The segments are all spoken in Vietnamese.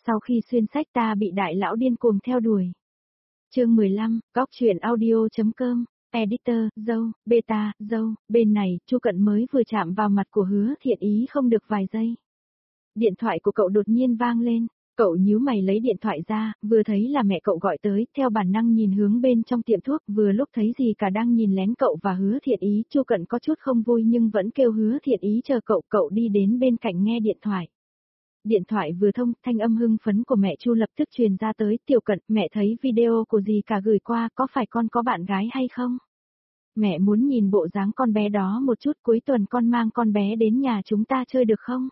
Sau khi xuyên sách ta bị đại lão điên cuồng theo đuổi. Chương 15, góc truyện audio.com, editor, dâu, beta, dâu, bên này, Chu Cận mới vừa chạm vào mặt của Hứa Thiện Ý không được vài giây. Điện thoại của cậu đột nhiên vang lên, cậu nhíu mày lấy điện thoại ra, vừa thấy là mẹ cậu gọi tới, theo bản năng nhìn hướng bên trong tiệm thuốc, vừa lúc thấy gì cả đang nhìn lén cậu và Hứa Thiện Ý, Chu Cận có chút không vui nhưng vẫn kêu Hứa Thiện Ý chờ cậu đi đến bên cạnh nghe điện thoại. Điện thoại vừa thông, thanh âm hưng phấn của mẹ Chu lập tức truyền ra tới, Tiểu Cận, mẹ thấy video của dì cả gửi qua, có phải con có bạn gái hay không? Mẹ muốn nhìn bộ dáng con bé đó một chút, cuối tuần con mang con bé đến nhà chúng ta chơi được không?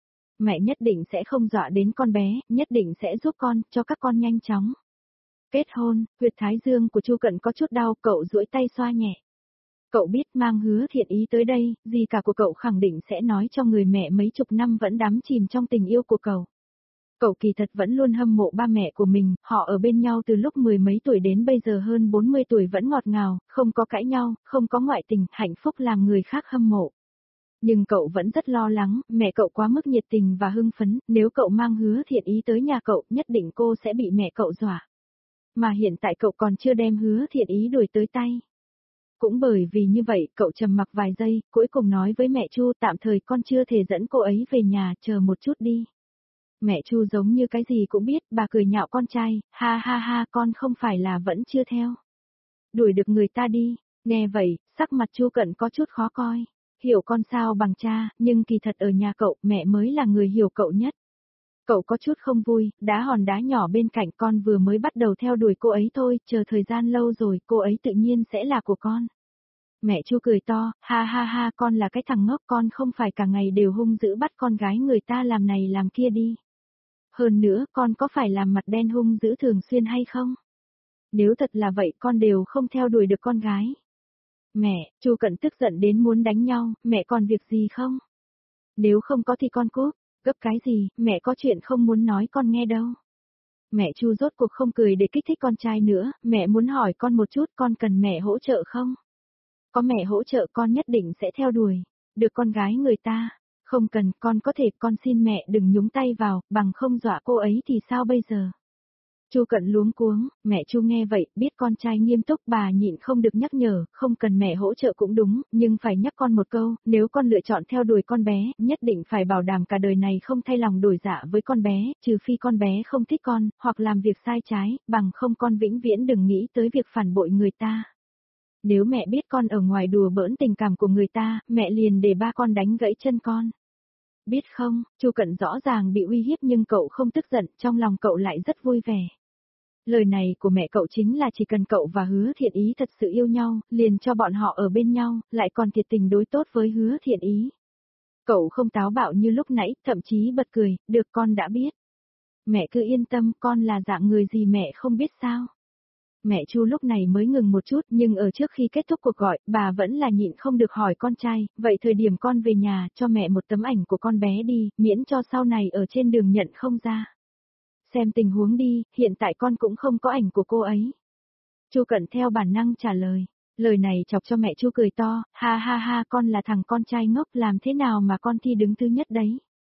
Mẹ nhất định sẽ không dọa đến con bé, nhất định sẽ giúp con, cho các con nhanh chóng. Kết hôn, huyệt thái dương của Chu Cận có chút đau, cậu duỗi tay xoa nhẹ. Cậu biết mang Hứa Thiện Ý tới đây, dì cả của cậu khẳng định sẽ nói cho người mẹ mấy chục năm vẫn đắm chìm trong tình yêu của cậu. Cậu kỳ thật vẫn luôn hâm mộ ba mẹ của mình, họ ở bên nhau từ lúc 10 mấy tuổi đến bây giờ hơn 40 tuổi vẫn ngọt ngào, không có cãi nhau, không có ngoại tình, hạnh phúc làm người khác hâm mộ. Nhưng cậu vẫn rất lo lắng, mẹ cậu quá mức nhiệt tình và hưng phấn, nếu cậu mang Hứa Thiện Ý tới nhà cậu, nhất định cô sẽ bị mẹ cậu dọa. Mà hiện tại cậu còn chưa đem Hứa Thiện Ý đuổi tới tay. Cũng bởi vì như vậy, cậu trầm mặc vài giây, cuối cùng nói với mẹ Chu, tạm thời con chưa thể dẫn cô ấy về nhà, chờ một chút đi. Mẹ Chu giống như cái gì cũng biết, bà cười nhạo con trai, ha ha ha, con không phải là vẫn chưa theo. Đuổi được người ta đi, nghe vậy, sắc mặt Chu Cận có chút khó coi. Hiểu con sao bằng cha, nhưng kỳ thật ở nhà cậu, mẹ mới là người hiểu cậu nhất. Cậu có chút không vui, đá hòn đá nhỏ bên cạnh con vừa mới bắt đầu theo đuổi cô ấy thôi, chờ thời gian lâu rồi, cô ấy tự nhiên sẽ là của con. Mẹ Chu cười to, ha ha ha, con là cái thằng ngốc, con không phải cả ngày đều hung dữ bắt con gái người ta làm này làm kia đi. Hơn nữa, con có phải làm mặt đen hung dữ thường xuyên hay không? Nếu thật là vậy, con đều không theo đuổi được con gái. Mẹ, Chu Cận tức giận đến muốn đánh nhau, mẹ còn việc gì không? Nếu không có thì con cút, gấp cái gì, mẹ có chuyện không muốn nói con nghe đâu. Mẹ Chu rốt cuộc không cười để kích thích con trai nữa, mẹ muốn hỏi con một chút, con cần mẹ hỗ trợ không? Có mẹ hỗ trợ con nhất định sẽ theo đuổi, được con gái người ta, không cần, con có thể, con xin mẹ đừng nhúng tay vào, bằng không dọa cô ấy thì sao bây giờ? Chu Cận luống cuống, mẹ Chu nghe vậy, biết con trai nghiêm túc, bà nhịn không được nhắc nhở, không cần mẹ hỗ trợ cũng đúng, nhưng phải nhắc con một câu, nếu con lựa chọn theo đuổi con bé, nhất định phải bảo đảm cả đời này không thay lòng đổi dạ với con bé, trừ phi con bé không thích con, hoặc làm việc sai trái, bằng không con vĩnh viễn đừng nghĩ tới việc phản bội người ta. Nếu mẹ biết con ở ngoài đùa bỡn tình cảm của người ta, mẹ liền để ba con đánh gãy chân con. Biết không, Chu Cận rõ ràng bị uy hiếp nhưng cậu không tức giận, trong lòng cậu lại rất vui vẻ. Lời này của mẹ cậu chính là chỉ cần cậu và Hứa Thiện Ý thật sự yêu nhau, liền cho bọn họ ở bên nhau, lại còn thiệt tình đối tốt với Hứa Thiện Ý. Cậu không táo bạo như lúc nãy, thậm chí bật cười, được con đã biết. Mẹ cứ yên tâm, con là dạng người gì mẹ không biết sao. Mẹ Chu lúc này mới ngừng một chút nhưng ở trước khi kết thúc cuộc gọi, bà vẫn là nhịn không được hỏi con trai, vậy thời điểm con về nhà, cho mẹ một tấm ảnh của con bé đi, miễn cho sau này ở trên đường nhận không ra. Xem tình huống đi, hiện tại con cũng không có ảnh của cô ấy. Chu Cận theo bản năng trả lời. Lời này chọc cho mẹ Chu cười to, ha ha ha, con là thằng con trai ngốc, làm thế nào mà con thi đứng thứ nhất đấy.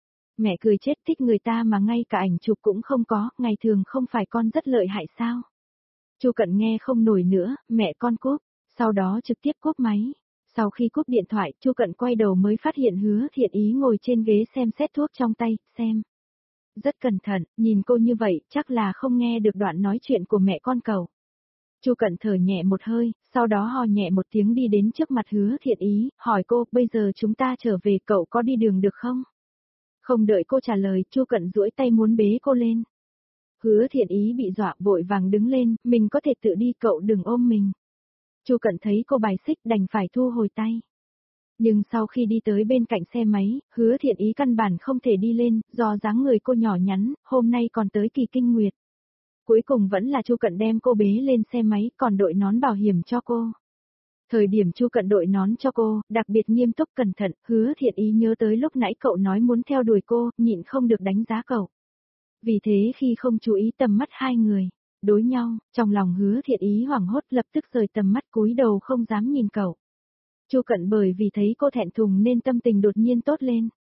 Mẹ cười chết, thích người ta mà ngay cả ảnh chụp cũng không có, ngày thường không phải con rất lợi hại sao. Chu Cận nghe không nổi nữa, mẹ con cúp, sau đó trực tiếp cúp máy. Sau khi cúp điện thoại, Chu Cận quay đầu mới phát hiện Hứa Thiện Ý ngồi trên ghế xem xét thuốc trong tay, xem. Rất cẩn thận, nhìn cô như vậy, chắc là không nghe được đoạn nói chuyện của mẹ con cậu. Chu Cận thở nhẹ một hơi, sau đó ho nhẹ một tiếng đi đến trước mặt Hứa Thiện Ý, hỏi cô, bây giờ chúng ta trở về, cậu có đi đường được không? Không đợi cô trả lời, Chu Cận duỗi tay muốn bế cô lên. Hứa Thiện Ý bị dọa vội vàng đứng lên, mình có thể tự đi, cậu đừng ôm mình. Chu Cận thấy cô bài xích đành phải thu hồi tay. Nhưng sau khi đi tới bên cạnh xe máy, Hứa Thiện Ý căn bản không thể đi lên, do dáng người cô nhỏ nhắn, hôm nay còn tới kỳ kinh nguyệt. Cuối cùng vẫn là Chu Cận đem cô bế lên xe máy, còn đội nón bảo hiểm cho cô. Thời điểm Chu Cận đội nón cho cô, đặc biệt nghiêm túc cẩn thận, Hứa Thiện Ý nhớ tới lúc nãy cậu nói muốn theo đuổi cô, nhịn không được đánh giá cậu. Vì thế khi không chú ý tầm mắt hai người, đối nhau, trong lòng Hứa Thiện Ý hoảng hốt lập tức rời tầm mắt cúi đầu không dám nhìn cậu. Chu Cận bởi vì thấy cô thẹn thùng nên tâm tình đột nhiên tốt lên.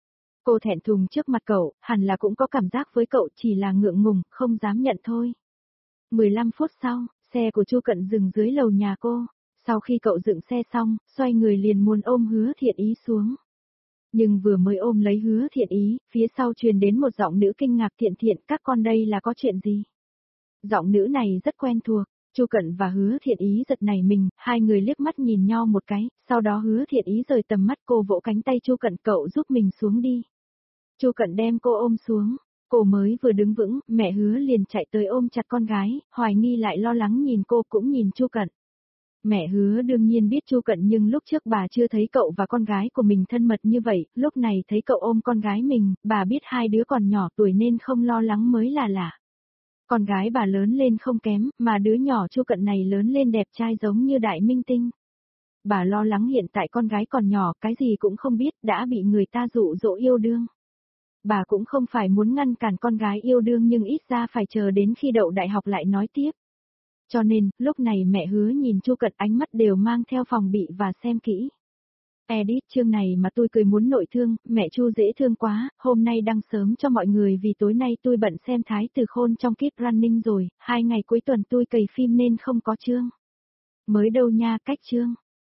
Cô thẹn thùng trước mặt cậu, hẳn là cũng có cảm giác với cậu, chỉ là ngượng ngùng, không dám nhận thôi. 15 phút sau, xe của Chu Cận dừng dưới lầu nhà cô. Sau khi cậu dựng xe xong, xoay người liền muốn ôm Hứa Thiện Ý xuống. Nhưng vừa mới ôm lấy Hứa Thiện Ý, phía sau truyền đến một giọng nữ kinh ngạc: Thiện Thiện, các con đây là có chuyện gì? Giọng nữ này rất quen thuộc. Chu Cận và Hứa Thiện Ý giật nảy mình, hai người liếc mắt nhìn nhau một cái, sau đó Hứa Thiện Ý rời tầm mắt cô, vỗ cánh tay Chu Cận: cậu giúp mình xuống đi. Chu Cận đem cô ôm xuống. Cô mới vừa đứng vững, mẹ Hứa liền chạy tới ôm chặt con gái, hoài nghi lại lo lắng nhìn cô, cũng nhìn Chu Cận. Mẹ Hứa đương nhiên biết Chu Cận, nhưng lúc trước bà chưa thấy cậu và con gái của mình thân mật như vậy, lúc này thấy cậu ôm con gái mình, bà biết hai đứa còn nhỏ tuổi nên không lo lắng mới là lạ. Con gái bà lớn lên không kém, mà đứa nhỏ Chu Cận này lớn lên đẹp trai giống như đại minh tinh. Bà lo lắng hiện tại con gái còn nhỏ, cái gì cũng không biết, đã bị người ta dụ dỗ yêu đương. Bà cũng không phải muốn ngăn cản con gái yêu đương, nhưng ít ra phải chờ đến khi đậu đại học lại nói tiếp. Cho nên, lúc này mẹ Hứa nhìn Chu Cận, ánh mắt đều mang theo phòng bị và xem kỹ. Edit chương này mà tôi cười muốn nội thương, mẹ Chu dễ thương quá, hôm nay đăng sớm cho mọi người vì tối nay tôi bận xem Thái Tử Khôn trong Keep Running rồi, 2 ngày cuối tuần tôi cày phim nên không có chương. Mới đâu nha, cách chương.